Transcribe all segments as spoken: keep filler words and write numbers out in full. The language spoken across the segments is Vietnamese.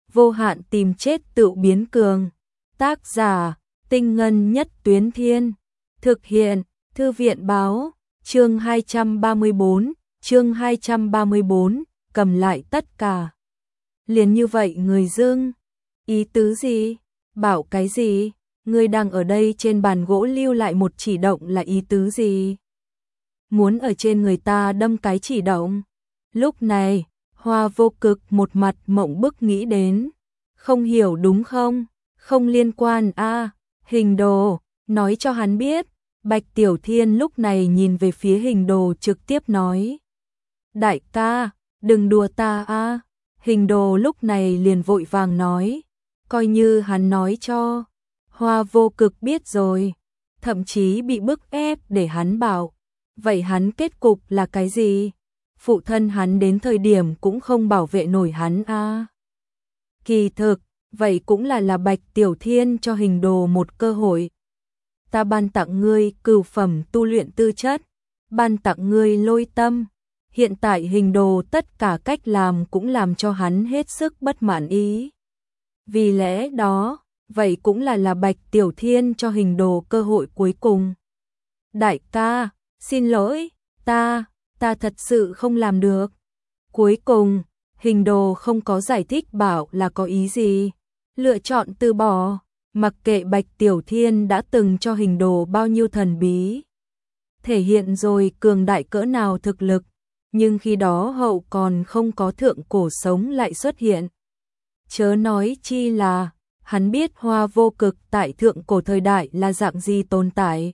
vô hạn tìm chết tự biến cường. Tác giả, Tinh Ngân Nhất Tuyến Thiên. Thực hiện, Thư viện báo, chương hai trăm ba mươi bốn, chương hai trăm ba mươi bốn, cầm lại tất cả. Liền như vậy người dưng, ý tứ gì? Bảo cái gì? Ngươi đang ở đây trên bàn gỗ lưu lại một chỉ động là ý tứ gì? Muốn ở trên người ta đâm cái chỉ động? Lúc này, Hoa Vô Cực một mặt mộng bức nghĩ đến. Không hiểu đúng không? Không liên quan a à, Hình Đồ, nói cho hắn biết. Bạch Tiểu Thiên lúc này nhìn về phía Hình Đồ trực tiếp nói. Đại ca, đừng đùa ta a à. Hình Đồ lúc này liền vội vàng nói. Coi như hắn nói cho. Hoa Vô Cực biết rồi. Thậm chí bị bức ép để hắn bảo. Vậy hắn kết cục là cái gì? Phụ thân hắn đến thời điểm cũng không bảo vệ nổi hắn a à. Kỳ thực, vậy cũng là là Bạch Tiểu Thiên cho Hình Đồ một cơ hội. Ta ban tặng ngươi cửu phẩm tu luyện tư chất, ban tặng ngươi lôi tâm. Hiện tại Hình Đồ tất cả cách làm cũng làm cho hắn hết sức bất mãn ý. Vì lẽ đó, vậy cũng là là Bạch Tiểu Thiên cho Hình Đồ cơ hội cuối cùng. Đại ca, xin lỗi, ta, ta thật sự không làm được. Cuối cùng, Hình Đồ không có giải thích bảo là có ý gì. Lựa chọn từ bỏ, mặc kệ Bạch Tiểu Thiên đã từng cho Hình Đồ bao nhiêu thần bí. Thể hiện rồi cường đại cỡ nào thực lực, nhưng khi đó hậu còn không có thượng cổ sống lại xuất hiện. Chớ nói chi là, hắn biết Hoa Vô Cực tại thượng cổ thời đại là dạng gì tồn tại.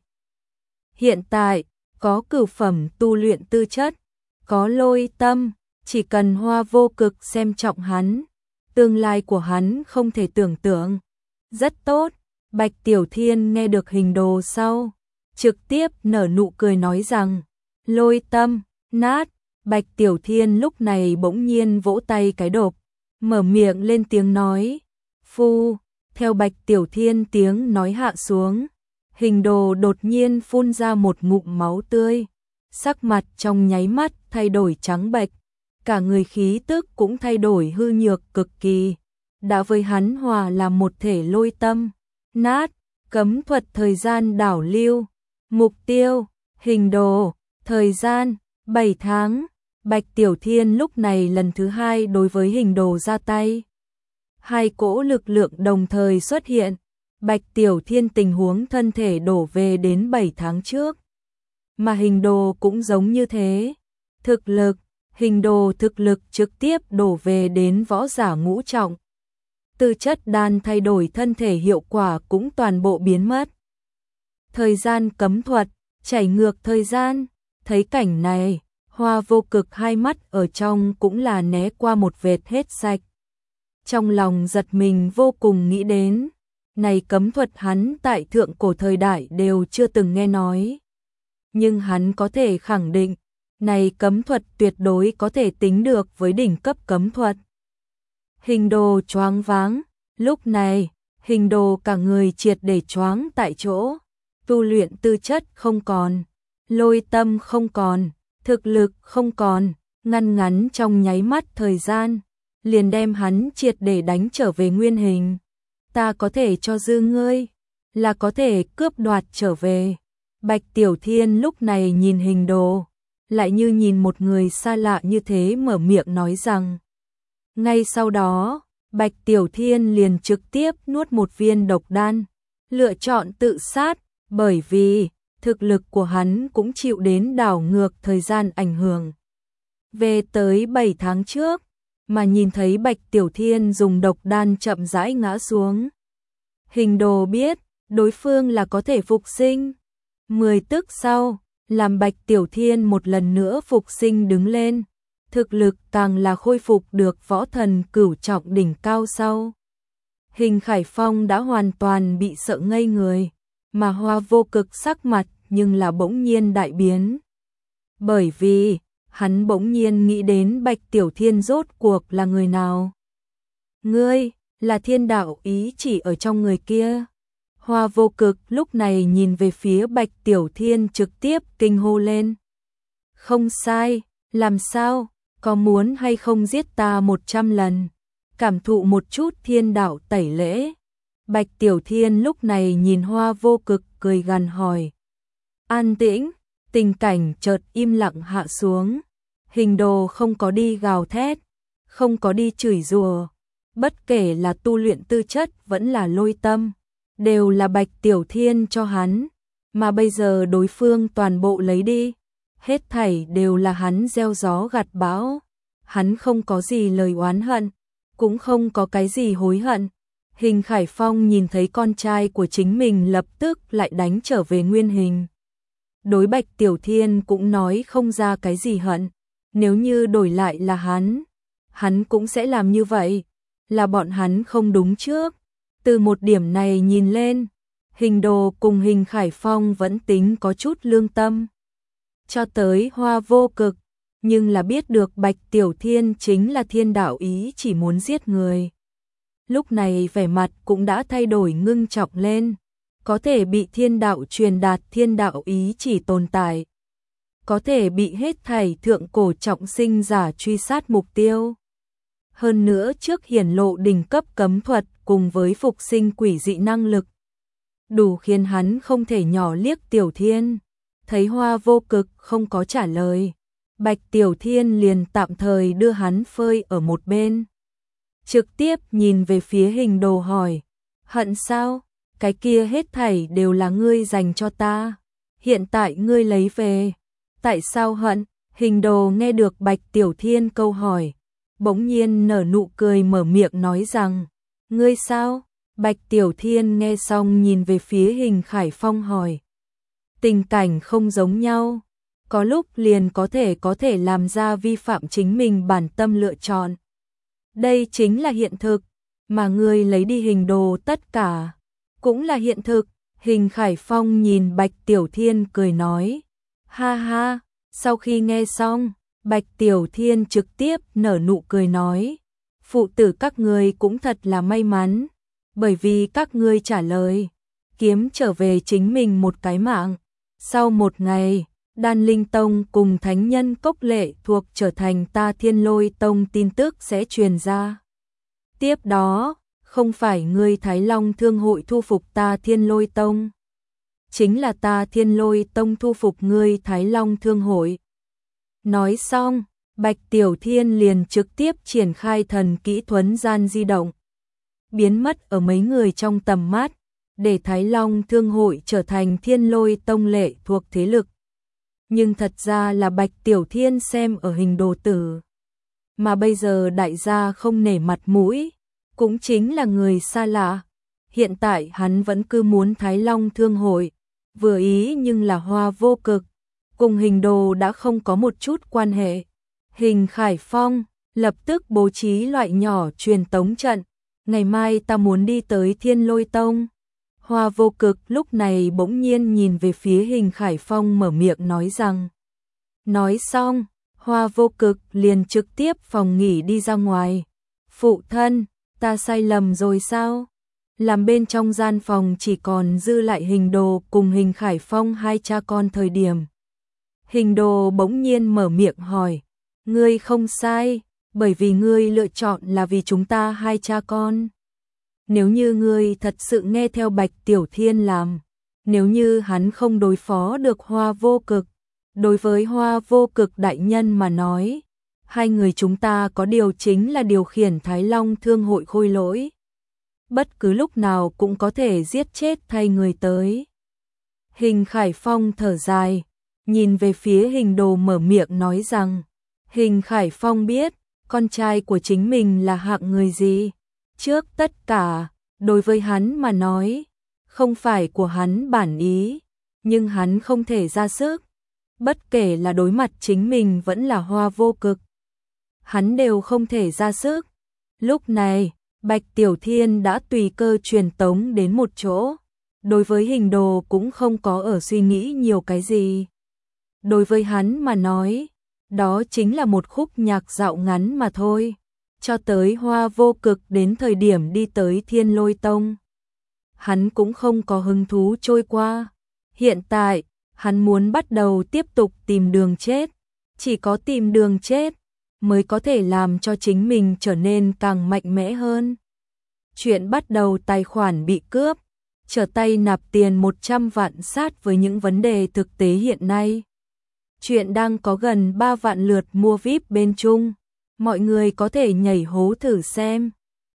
Hiện tại, có cửu phẩm tu luyện tư chất, có lôi tâm, chỉ cần Hoa Vô Cực xem trọng hắn, tương lai của hắn không thể tưởng tượng. Rất tốt, Bạch Tiểu Thiên nghe được Hình Đồ sau, trực tiếp nở nụ cười nói rằng, lôi tâm, nát. Bạch Tiểu Thiên lúc này bỗng nhiên vỗ tay cái đột, mở miệng lên tiếng nói, phu. Theo Bạch Tiểu Thiên tiếng nói hạ xuống, Hình Đồ đột nhiên phun ra một ngụm máu tươi, sắc mặt trong nháy mắt thay đổi trắng bệch, cả người khí tức cũng thay đổi hư nhược cực kỳ, đã với hắn hòa làm một thể lôi tâm, nát, cấm thuật thời gian đảo lưu, mục tiêu, Hình Đồ, thời gian, bảy tháng. Bạch Tiểu Thiên lúc này lần thứ hai đối với Hình Đồ ra tay. Hai cỗ lực lượng đồng thời xuất hiện, Bạch Tiểu Thiên tình huống thân thể đổ về đến bảy tháng trước. Mà Hình Đồ cũng giống như thế. Thực lực, Hình Đồ thực lực trực tiếp đổ về đến võ giả ngũ trọng. Tư chất đan thay đổi thân thể hiệu quả cũng toàn bộ biến mất. Thời gian cấm thuật, chảy ngược thời gian, thấy cảnh này, Hoa Vô Cực hai mắt ở trong cũng là né qua một vệt hết sạch. Trong lòng giật mình vô cùng nghĩ đến, này cấm thuật hắn tại thượng cổ thời đại đều chưa từng nghe nói. Nhưng hắn có thể khẳng định, này cấm thuật tuyệt đối có thể tính được với đỉnh cấp cấm thuật. Hình Đồ choáng váng, lúc này, Hình Đồ cả người triệt để choáng tại chỗ, tu luyện tư chất không còn, lôi tâm không còn, thực lực không còn, ngăn ngắn trong nháy mắt thời gian, liền đem hắn triệt để đánh trở về nguyên hình. Ta có thể cho dư ngươi, là có thể cướp đoạt trở về. Bạch Tiểu Thiên lúc này nhìn Hình Đồ, lại như nhìn một người xa lạ như thế mở miệng nói rằng. Ngay sau đó, Bạch Tiểu Thiên liền trực tiếp nuốt một viên độc đan, lựa chọn tự sát, bởi vì thực lực của hắn cũng chịu đến đảo ngược thời gian ảnh hưởng. Về tới bảy tháng trước, mà nhìn thấy Bạch Tiểu Thiên dùng độc đan chậm rãi ngã xuống. Hình Đồ biết, đối phương là có thể phục sinh. Mười tức sau, làm Bạch Tiểu Thiên một lần nữa phục sinh đứng lên. Thực lực càng là khôi phục được võ thần cửu trọng đỉnh cao sau. Hình Khải Phong đã hoàn toàn bị sợ ngây người, mà Hoa Vô Cực sắc mặt nhưng là bỗng nhiên đại biến. Bởi vì, hắn bỗng nhiên nghĩ đến Bạch Tiểu Thiên rốt cuộc là người nào. Ngươi, là thiên đạo ý chỉ ở trong người kia. Hoa Vô Cực lúc này nhìn về phía Bạch Tiểu Thiên trực tiếp kinh hô lên. Không sai, làm sao, có muốn hay không giết ta một trăm lần? cảm thụ một chút thiên đạo tẩy lễ. Bạch Tiểu Thiên lúc này nhìn Hoa Vô Cực cười gằn hỏi. An tĩnh, tình cảnh chợt im lặng hạ xuống. Hình đồ không có đi gào thét, không có đi chửi rủa, bất kể là tu luyện tư chất vẫn là lôi tâm, đều là Bạch Tiểu Thiên cho hắn, mà bây giờ đối phương toàn bộ lấy đi, hết thảy đều là hắn gieo gió gặt bão, hắn không có gì lời oán hận, cũng không có cái gì hối hận. Hình Khải Phong nhìn thấy con trai của chính mình lập tức lại đánh trở về nguyên hình. Đối Bạch Tiểu Thiên cũng nói không ra cái gì hận, nếu như đổi lại là hắn, hắn cũng sẽ làm như vậy, là bọn hắn không đúng trước. Từ một điểm này nhìn lên, Hình Đồ cùng Hình Khải Phong vẫn tính có chút lương tâm. Cho tới Hoa Vô Cực, nhưng là biết được Bạch Tiểu Thiên chính là thiên đạo ý chỉ muốn giết người. Lúc này vẻ mặt cũng đã thay đổi ngưng trọng lên, có thể bị thiên đạo truyền đạt thiên đạo ý chỉ tồn tại, có thể bị hết thảy thượng cổ trọng sinh giả truy sát mục tiêu. Hơn nữa trước hiển lộ đỉnh cấp cấm thuật cùng với phục sinh quỷ dị năng lực, đủ khiến hắn không thể nhỏ liếc Tiểu Thiên. Thấy Hoa Vô Cực không có trả lời, Bạch Tiểu Thiên liền tạm thời đưa hắn phơi ở một bên. Trực tiếp nhìn về phía Hình Đồ hỏi, hận sao? Cái kia hết thảy đều là ngươi dành cho ta, hiện tại ngươi lấy về, tại sao hận? Hình Đồ nghe được Bạch Tiểu Thiên câu hỏi, bỗng nhiên nở nụ cười mở miệng nói rằng, ngươi sao? Bạch Tiểu Thiên nghe xong nhìn về phía Hình Khải Phong hỏi, tình cảnh không giống nhau, có lúc liền có thể có thể làm ra vi phạm chính mình bản tâm lựa chọn. Đây chính là hiện thực, mà ngươi lấy đi Hình Đồ tất cả, cũng là hiện thực. Hình Khải Phong nhìn Bạch Tiểu Thiên cười nói, ha ha. Sau khi nghe xong, Bạch Tiểu Thiên trực tiếp nở nụ cười nói, phụ tử các ngươi cũng thật là may mắn, bởi vì các ngươi trả lời, kiếm trở về chính mình một cái mạng. Sau một ngày, Đan Linh Tông cùng Thánh Nhân Cốc Lệ thuộc trở thành ta Thiên Lôi Tông tin tức sẽ truyền ra. Tiếp đó, không phải ngươi Thái Long Thương hội thu phục ta Thiên Lôi Tông, chính là ta Thiên Lôi Tông thu phục ngươi Thái Long Thương hội. Nói xong, Bạch Tiểu Thiên liền trực tiếp triển khai thần kỹ thuấn gian di động, biến mất ở mấy người trong tầm mắt, để Thái Long Thương hội trở thành Thiên Lôi Tông lệ thuộc thế lực. Nhưng thật ra là Bạch Tiểu Thiên xem ở Hình Đồ tử, mà bây giờ đại gia không nể mặt mũi, cũng chính là người xa lạ. Hiện tại hắn vẫn cứ muốn Thái Long Thương hội, vừa ý nhưng là Hoa Vô Cực, cùng Hình Đồ đã không có một chút quan hệ. Hình Khải Phong lập tức bố trí loại nhỏ truyền tống trận, ngày mai ta muốn đi tới Thiên Lôi Tông. Hoa Vô Cực lúc này bỗng nhiên nhìn về phía Hình Khải Phong mở miệng nói rằng. Nói xong, Hoa Vô Cực liền trực tiếp phòng nghỉ đi ra ngoài. Phụ thân, ta sai lầm rồi sao? Làm bên trong gian phòng chỉ còn dư lại Hình Đồ cùng Hình Khải Phong hai cha con thời điểm. Hình Đồ bỗng nhiên mở miệng hỏi, ngươi không sai, bởi vì ngươi lựa chọn là vì chúng ta hai cha con. Nếu như ngươi thật sự nghe theo Bạch Tiểu Thiên làm, nếu như hắn không đối phó được Hoa Vô Cực, đối với Hoa Vô Cực đại nhân mà nói, hai người chúng ta có điều chính là điều khiển Thái Long Thương hội khôi lỗi. Bất cứ lúc nào cũng có thể giết chết thay người tới. Hình Khải Phong thở dài, nhìn về phía Hình Đồ mở miệng nói rằng, Hình Khải Phong biết, con trai của chính mình là hạng người gì. Trước tất cả, đối với hắn mà nói, không phải của hắn bản ý, nhưng hắn không thể ra sức. Bất kể là đối mặt chính mình vẫn là Hoa Vô Cực, hắn đều không thể ra sức. Lúc này, Bạch Tiểu Thiên đã tùy cơ truyền tống đến một chỗ. Đối với Hình Đồ cũng không có ở suy nghĩ nhiều cái gì. Đối với hắn mà nói, đó chính là một khúc nhạc dạo ngắn mà thôi. Cho tới Hoa Vô Cực đến thời điểm đi tới Thiên Lôi Tông, hắn cũng không có hứng thú trôi qua. Hiện tại, hắn muốn bắt đầu tiếp tục tìm đường chết. Chỉ có tìm đường chết, mới có thể làm cho chính mình trở nên càng mạnh mẽ hơn. Chuyện bắt đầu tài khoản bị cướp, trở tay nạp tiền một trăm vạn sát với những vấn đề thực tế hiện nay. Chuyện đang có gần ba vạn lượt mua vi ai pi bên Trung, mọi người có thể nhảy hố thử xem.